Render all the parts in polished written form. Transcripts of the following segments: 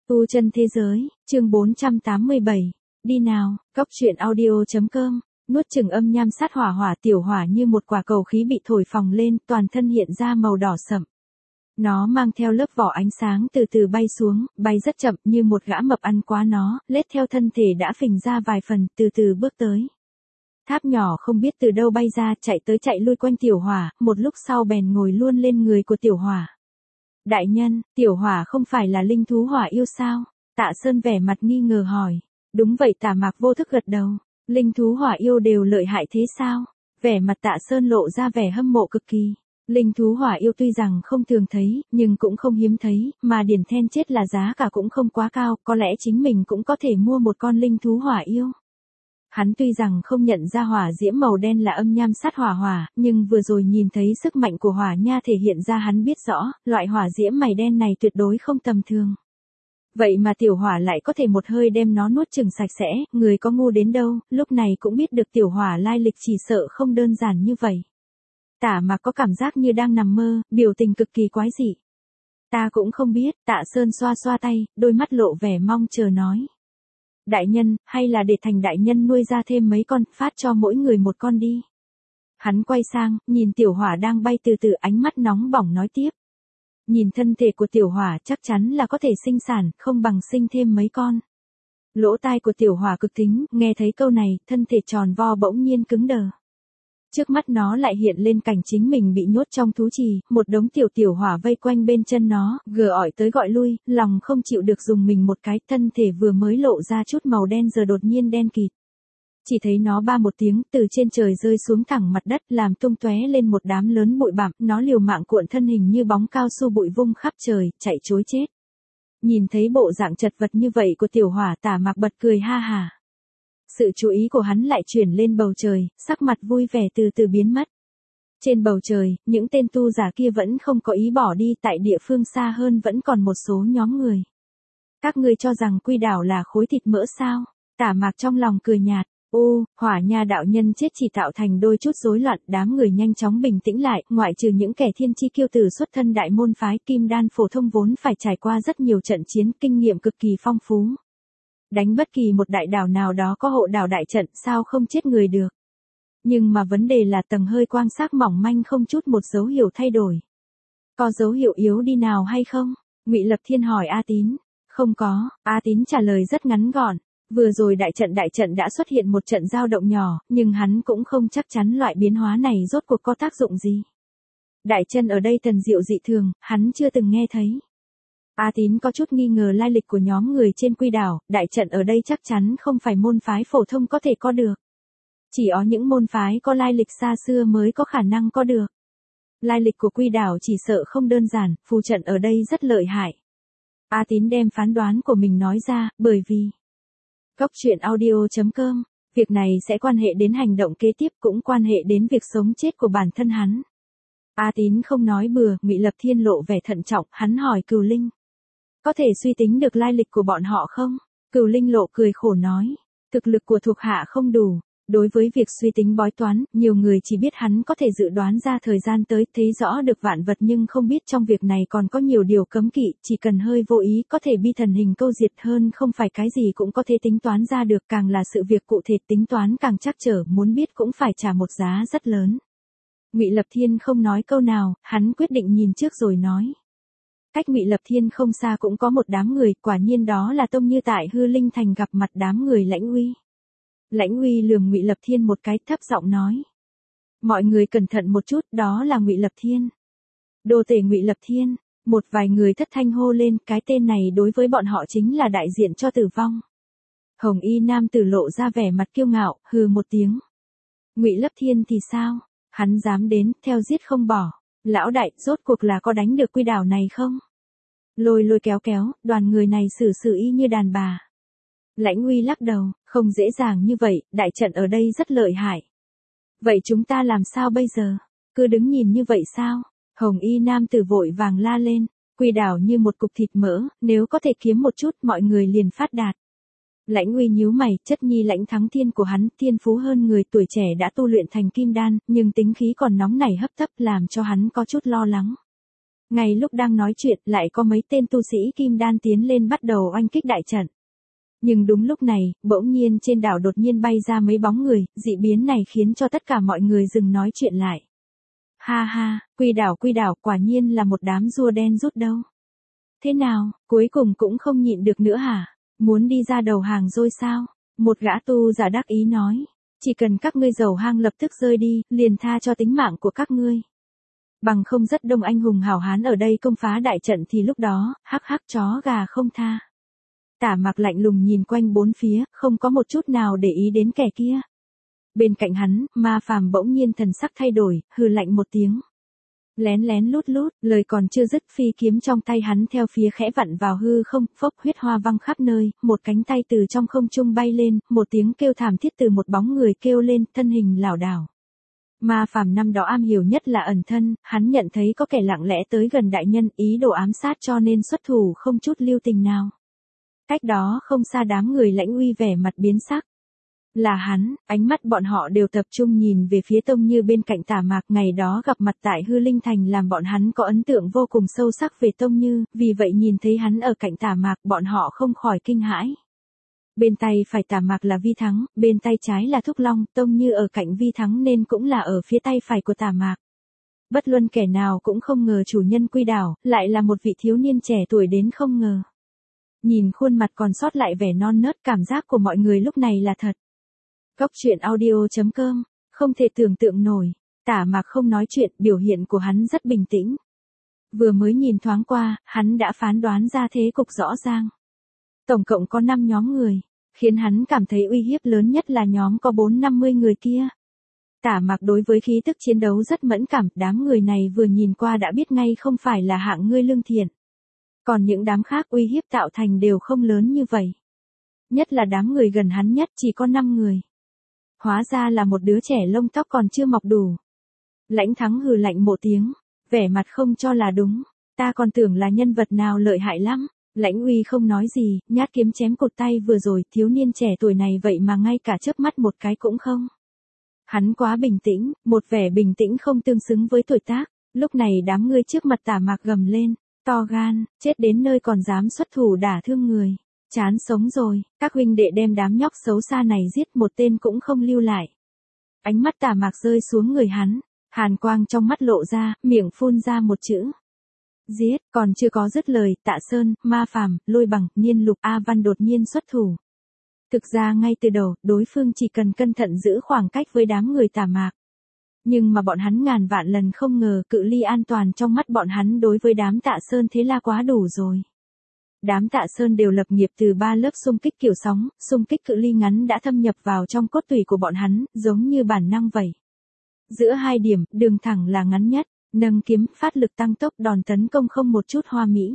Tu chân thế giới, chương 487. Đi nào, cóc truyện audio.com. Nuốt chửng âm nham sát hỏa hỏa tiểu hỏa như một quả cầu khí bị thổi phồng lên, toàn thân hiện ra màu đỏ sậm. Nó mang theo lớp vỏ ánh sáng từ từ bay xuống, bay rất chậm như một gã mập ăn quá nó, lết theo thân thể đã phình ra vài phần, từ từ bước tới. Tháp nhỏ không biết từ đâu bay ra, chạy tới chạy lui quanh tiểu hỏa, một lúc sau bèn ngồi luôn lên người của tiểu hỏa. Đại nhân, tiểu hỏa không phải là linh thú hỏa yêu sao? Tạ Sơn vẻ mặt nghi ngờ hỏi. Đúng vậy, Tạ Mạc vô thức gật đầu. Linh thú hỏa yêu đều lợi hại thế sao? Vẻ mặt Tạ Sơn lộ ra vẻ hâm mộ cực kỳ. Linh thú hỏa yêu tuy rằng không thường thấy, nhưng cũng không hiếm thấy, mà điển then chết là giá cả cũng không quá cao, có lẽ chính mình cũng có thể mua một con linh thú hỏa yêu. Hắn tuy rằng không nhận ra hỏa diễm màu đen là âm nham sát hỏa hỏa, nhưng vừa rồi nhìn thấy sức mạnh của hỏa nha thể hiện ra hắn biết rõ, loại hỏa diễm mày đen này tuyệt đối không tầm thường. Vậy mà tiểu hỏa lại có thể một hơi đem nó nuốt chửng sạch sẽ, người có ngu đến đâu, lúc này cũng biết được tiểu hỏa lai lịch chỉ sợ không đơn giản như vậy. Tạ Mạc có cảm giác như đang nằm mơ, biểu tình cực kỳ quái dị. Ta cũng không biết, Tạ Sơn xoa xoa tay, đôi mắt lộ vẻ mong chờ nói. Đại nhân, hay là để thành đại nhân nuôi ra thêm mấy con, phát cho mỗi người một con đi. Hắn quay sang, nhìn tiểu hỏa đang bay từ từ, ánh mắt nóng bỏng nói tiếp. Nhìn thân thể của tiểu hỏa chắc chắn là có thể sinh sản, không bằng sinh thêm mấy con. Lỗ tai của tiểu hỏa cực thính, nghe thấy câu này, thân thể tròn vo bỗng nhiên cứng đờ. Trước mắt nó lại hiện lên cảnh chính mình bị nhốt trong thú trì, một đống tiểu hỏa vây quanh bên chân nó, gờ ỏi tới gọi lui, lòng không chịu được dùng mình một cái, thân thể vừa mới lộ ra chút màu đen giờ đột nhiên đen kịt. Chỉ thấy nó ba một tiếng từ trên trời rơi xuống thẳng mặt đất, làm tung tóe lên một đám lớn bụi bặm, nó liều mạng cuộn thân hình như bóng cao su bụi vung khắp trời, chạy trối chết. Nhìn thấy bộ dạng chật vật như vậy của tiểu hỏa, Tạ Mạc bật cười ha hà. Sự chú ý của hắn lại chuyển lên bầu trời, sắc mặt vui vẻ từ từ biến mất. Trên bầu trời, những tên tu giả kia vẫn không có ý bỏ đi, tại địa phương xa hơn vẫn còn một số nhóm người. Các ngươi cho rằng Quy Đảo là khối thịt mỡ sao? Tạ Mạc trong lòng cười nhạt. Hỏa nha đạo nhân chết chỉ tạo thành đôi chút rối loạn, đám người nhanh chóng bình tĩnh lại, ngoại trừ những kẻ thiên chi kiêu tử xuất thân đại môn phái Kim Đan phổ thông vốn phải trải qua rất nhiều trận chiến, kinh nghiệm cực kỳ phong phú. Đánh bất kỳ một đại đảo nào đó có hộ đảo đại trận sao không chết người được. Nhưng mà vấn đề là tầng hơi quang sắc mỏng manh không chút một dấu hiệu thay đổi. Có dấu hiệu yếu đi nào hay không? Ngụy Lập Thiên hỏi A Tín. Không có, A Tín trả lời rất ngắn gọn. Vừa rồi đại trận đã xuất hiện một trận dao động nhỏ, nhưng hắn cũng không chắc chắn loại biến hóa này rốt cuộc có tác dụng gì. Đại chân ở đây thần diệu dị thường, hắn chưa từng nghe thấy. A Tín có chút nghi ngờ lai lịch của nhóm người trên Quy Đảo, đại trận ở đây chắc chắn không phải môn phái phổ thông có thể có được. Chỉ có những môn phái có lai lịch xa xưa mới có khả năng có được. Lai lịch của Quy Đảo chỉ sợ không đơn giản, phù trận ở đây rất lợi hại. A Tín đem phán đoán của mình nói ra, bởi vì cóc truyện audio.com, việc này sẽ quan hệ đến hành động kế tiếp, cũng quan hệ đến việc sống chết của bản thân hắn. A Tín không nói bừa, Ngụy Lập Thiên lộ vẻ thận trọng, hắn hỏi Cửu Linh. Có thể suy tính được lai lịch của bọn họ không? Cửu Linh lộ cười khổ nói. Thực lực của thuộc hạ không đủ. Đối với việc suy tính bói toán, nhiều người chỉ biết hắn có thể dự đoán ra thời gian tới, thấy rõ được vạn vật nhưng không biết trong việc này còn có nhiều điều cấm kỵ, chỉ cần hơi vô ý có thể bi thần hình câu diệt hơn, không phải cái gì cũng có thể tính toán ra được, càng là sự việc cụ thể tính toán càng trắc trở, muốn biết cũng phải trả một giá rất lớn. Ngụy Lập Thiên không nói câu nào, hắn quyết định nhìn trước rồi nói. Cách Ngụy Lập Thiên không xa cũng có một đám người, quả nhiên đó là Tông Như tại Hư Linh Thành gặp mặt đám người Lãnh Uy. Lãnh Uy lườm Ngụy Lập Thiên một cái, thấp giọng nói. Mọi người cẩn thận một chút, đó là Ngụy Lập Thiên. Đồ tể Ngụy Lập Thiên, một vài người thất thanh hô lên, cái tên này đối với bọn họ chính là đại diện cho tử vong. Hồng y nam tử lộ ra vẻ mặt kiêu ngạo, hừ một tiếng. Ngụy Lập Thiên thì sao? Hắn dám đến, theo giết không bỏ. Lão đại, rốt cuộc là có đánh được Quy Đảo này không? Lôi kéo, đoàn người này xử y như đàn bà. Lãnh Uy lắc đầu, không dễ dàng như vậy, đại trận ở đây rất lợi hại. Vậy chúng ta làm sao bây giờ? Cứ đứng nhìn như vậy sao? Hồng y nam tử vội vàng la lên, Quy Đảo như một cục thịt mỡ, nếu có thể kiếm một chút mọi người liền phát đạt. Lãnh Uy nhíu mày, chất nhi Lãnh Thắng Thiên của hắn, thiên phú hơn người, tuổi trẻ đã tu luyện thành kim đan, nhưng tính khí còn nóng nảy hấp tấp làm cho hắn có chút lo lắng. Ngay lúc đang nói chuyện, lại có mấy tên tu sĩ kim đan tiến lên bắt đầu oanh kích đại trận. Nhưng đúng lúc này, bỗng nhiên trên đảo đột nhiên bay ra mấy bóng người, dị biến này khiến cho tất cả mọi người dừng nói chuyện lại. Ha ha, quy đảo, quả nhiên là một đám rùa đen rút đâu. Thế nào, cuối cùng cũng không nhịn được nữa hả? Muốn đi ra đầu hàng rồi sao? Một gã tu giả đắc ý nói. Chỉ cần các ngươi giàu hang lập tức rơi đi, liền tha cho tính mạng của các ngươi. Bằng không rất đông anh hùng hảo hán ở đây công phá đại trận thì lúc đó, hắc hắc chó gà không tha. Tả Mạc lạnh lùng nhìn quanh bốn phía, không có một chút nào để ý đến kẻ kia. Bên cạnh hắn, Ma Phàm bỗng nhiên thần sắc thay đổi, hừ lạnh một tiếng. Lén lén lút lút, lời còn chưa dứt, phi kiếm trong tay hắn theo phía khẽ vặn vào hư không, phốc huyết hoa văng khắp nơi, một cánh tay từ trong không trung bay lên, một tiếng kêu thảm thiết từ một bóng người kêu lên, thân hình lảo đảo. Ma Phàm năm đó am hiểu nhất là ẩn thân, hắn nhận thấy có kẻ lặng lẽ tới gần đại nhân, ý đồ ám sát cho nên xuất thủ không chút lưu tình nào. Cách đó không xa đám người Lãnh Uy vẻ mặt biến sắc. Là hắn, ánh mắt bọn họ đều tập trung nhìn về phía Tông Như bên cạnh Tả Mạc, ngày đó gặp mặt tại Hư Linh Thành làm bọn hắn có ấn tượng vô cùng sâu sắc về Tông Như, vì vậy nhìn thấy hắn ở cạnh Tả Mạc bọn họ không khỏi kinh hãi. Bên tay phải Tả Mạc là Vi Thắng, bên tay trái là Thúc Long, Tông Như ở cạnh Vi Thắng nên cũng là ở phía tay phải của Tả Mạc. Bất luận kẻ nào cũng không ngờ chủ nhân Quy Đảo, lại là một vị thiếu niên trẻ tuổi đến không ngờ. Nhìn khuôn mặt còn sót lại vẻ non nớt, cảm giác của mọi người lúc này là thật. Góc truyện audio.com, không thể tưởng tượng nổi. Tả Mạc không nói chuyện, biểu hiện của hắn rất bình tĩnh. Vừa mới nhìn thoáng qua, hắn đã phán đoán ra thế cục rõ ràng. Tổng cộng có 5 nhóm người, khiến hắn cảm thấy uy hiếp lớn nhất là nhóm có 4-50 người kia. Tả Mạc đối với khí tức chiến đấu rất mẫn cảm, đám người này vừa nhìn qua đã biết ngay không phải là hạng người lương thiện. Còn những đám khác uy hiếp tạo thành đều không lớn như vậy. Nhất là đám người gần hắn nhất chỉ có 5 người. Hóa ra là một đứa trẻ lông tóc còn chưa mọc đủ. Lãnh Thắng hừ lạnh một tiếng, vẻ mặt không cho là đúng, ta còn tưởng là nhân vật nào lợi hại lắm. Lãnh Uy không nói gì, nhát kiếm chém cụt tay vừa rồi, thiếu niên trẻ tuổi này vậy mà ngay cả chớp mắt một cái cũng không. Hắn quá bình tĩnh, một vẻ bình tĩnh không tương xứng với tuổi tác. Lúc này đám người trước mặt Tả Mạc gầm lên, to gan, chết đến nơi còn dám xuất thủ đả thương người. Chán sống rồi, các huynh đệ đem đám nhóc xấu xa này giết, một tên cũng không lưu lại. Ánh mắt Tả Mạc rơi xuống người hắn, hàn quang trong mắt lộ ra, miệng phun ra một chữ. Giết, còn chưa có dứt lời, Tạ Sơn, Ma Phàm, Lôi Bằng, Niên Lục, A Văn đột nhiên xuất thủ. Thực ra ngay từ đầu, đối phương chỉ cần cẩn thận giữ khoảng cách với đám người Tả Mạc. Nhưng mà bọn hắn ngàn vạn lần không ngờ cự ly an toàn trong mắt bọn hắn đối với đám Tạ Sơn thế là quá đủ rồi. Đám Tạ Sơn đều lập nghiệp từ 3 lớp xung kích kiểu sóng, xung kích cự ly ngắn đã thâm nhập vào trong cốt tủy của bọn hắn, giống như bản năng vậy. Giữa hai điểm, đường thẳng là ngắn nhất, nâng kiếm, phát lực tăng tốc, đòn tấn công không một chút hoa mỹ.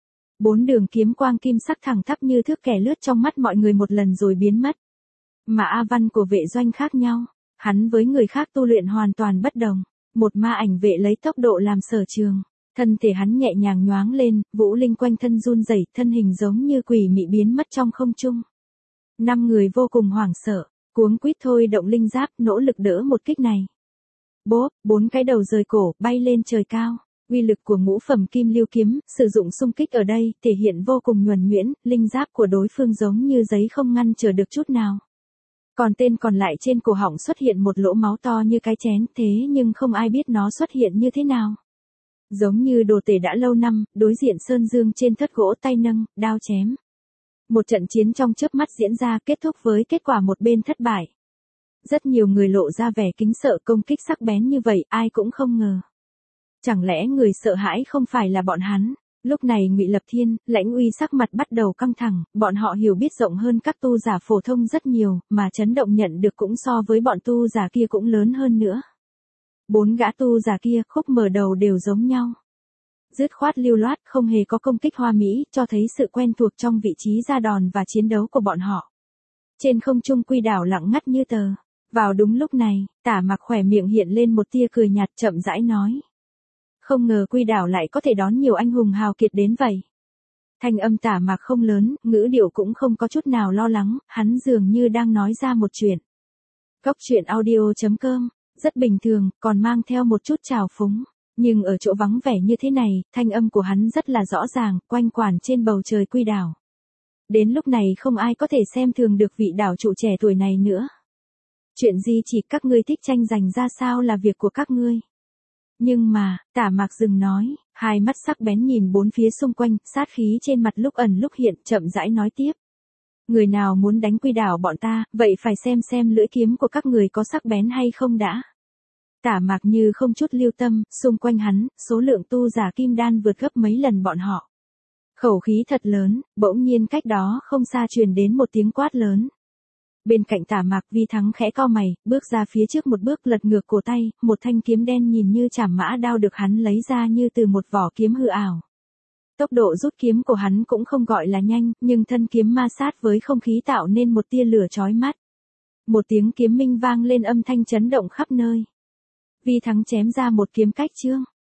4 đường kiếm quang kim sắc thẳng tắp như thước kẻ lướt trong mắt mọi người một lần rồi biến mất. Mà A Văn của vệ doanh khác nhau, hắn với người khác tu luyện hoàn toàn bất đồng, một ma ảnh vệ lấy tốc độ làm sở trường. Thân thể hắn nhẹ nhàng nhoáng lên, vũ linh quanh thân run rẩy, thân hình giống như quỷ mị biến mất trong không trung. 5 người vô cùng hoảng sợ, cuống quýt thôi động linh giáp, nỗ lực đỡ một kích này. Bốp, 4 cái đầu rời cổ, bay lên trời cao. Uy lực của ngũ phẩm kim lưu kiếm, sử dụng xung kích ở đây, thể hiện vô cùng nhuần nhuyễn, linh giáp của đối phương giống như giấy không ngăn trở được chút nào. Còn tên còn lại trên cổ họng xuất hiện một lỗ máu to như cái chén, thế nhưng không ai biết nó xuất hiện như thế nào. Giống như đồ tể đã lâu năm, đối diện Sơn Dương trên thất gỗ, tay nâng, đao chém. Một trận chiến trong chớp mắt diễn ra, kết thúc với kết quả một bên thất bại. Rất nhiều người lộ ra vẻ kính sợ, công kích sắc bén như vậy, ai cũng không ngờ. Chẳng lẽ người sợ hãi không phải là bọn hắn? Lúc này Ngụy Lập Thiên, Lãnh Uy sắc mặt bắt đầu căng thẳng, bọn họ hiểu biết rộng hơn các tu giả phổ thông rất nhiều, mà chấn động nhận được cũng so với bọn tu giả kia cũng lớn hơn nữa. 4 gã tu giả kia, khúc mở đầu đều giống nhau. Dứt khoát lưu loát, không hề có công kích hoa mỹ, cho thấy sự quen thuộc trong vị trí ra đòn và chiến đấu của bọn họ. Trên không trung Quy Đảo lặng ngắt như tờ. Vào đúng lúc này, Tả Mạc khỏe miệng hiện lên một tia cười nhạt, chậm rãi nói. Không ngờ Quy Đảo lại có thể đón nhiều anh hùng hào kiệt đến vậy. Thanh âm Tả Mạc không lớn, ngữ điệu cũng không có chút nào lo lắng, hắn dường như đang nói ra một chuyện. Góc truyện audio.com, rất bình thường, còn mang theo một chút trào phúng. Nhưng ở chỗ vắng vẻ như thế này, thanh âm của hắn rất là rõ ràng, quanh quẩn trên bầu trời Quy Đảo. Đến lúc này không ai có thể xem thường được vị đảo trụ trẻ tuổi này nữa. Chuyện gì chỉ các ngươi thích tranh giành ra sao là việc của các ngươi. Nhưng mà, Tả Mạc dừng nói, hai mắt sắc bén nhìn bốn phía xung quanh, sát khí trên mặt lúc ẩn lúc hiện, chậm rãi nói tiếp. Người nào muốn đánh Quy Đảo bọn ta, vậy phải xem lưỡi kiếm của các người có sắc bén hay không đã. Tả Mạc như không chút lưu tâm, xung quanh hắn, số lượng tu giả kim đan vượt gấp mấy lần bọn họ. Khẩu khí thật lớn, bỗng nhiên cách đó không xa truyền đến một tiếng quát lớn. Bên cạnh Tả Mạc, Vi Thắng khẽ cau mày, bước ra phía trước một bước, lật ngược cổ tay, một thanh kiếm đen nhìn như trảm mã đao được hắn lấy ra như từ một vỏ kiếm hư ảo. Tốc độ rút kiếm của hắn cũng không gọi là nhanh, nhưng thân kiếm ma sát với không khí tạo nên một tia lửa chói mắt. Một tiếng kiếm minh vang lên, âm thanh chấn động khắp nơi. Vi Thắng chém ra một kiếm cách chương.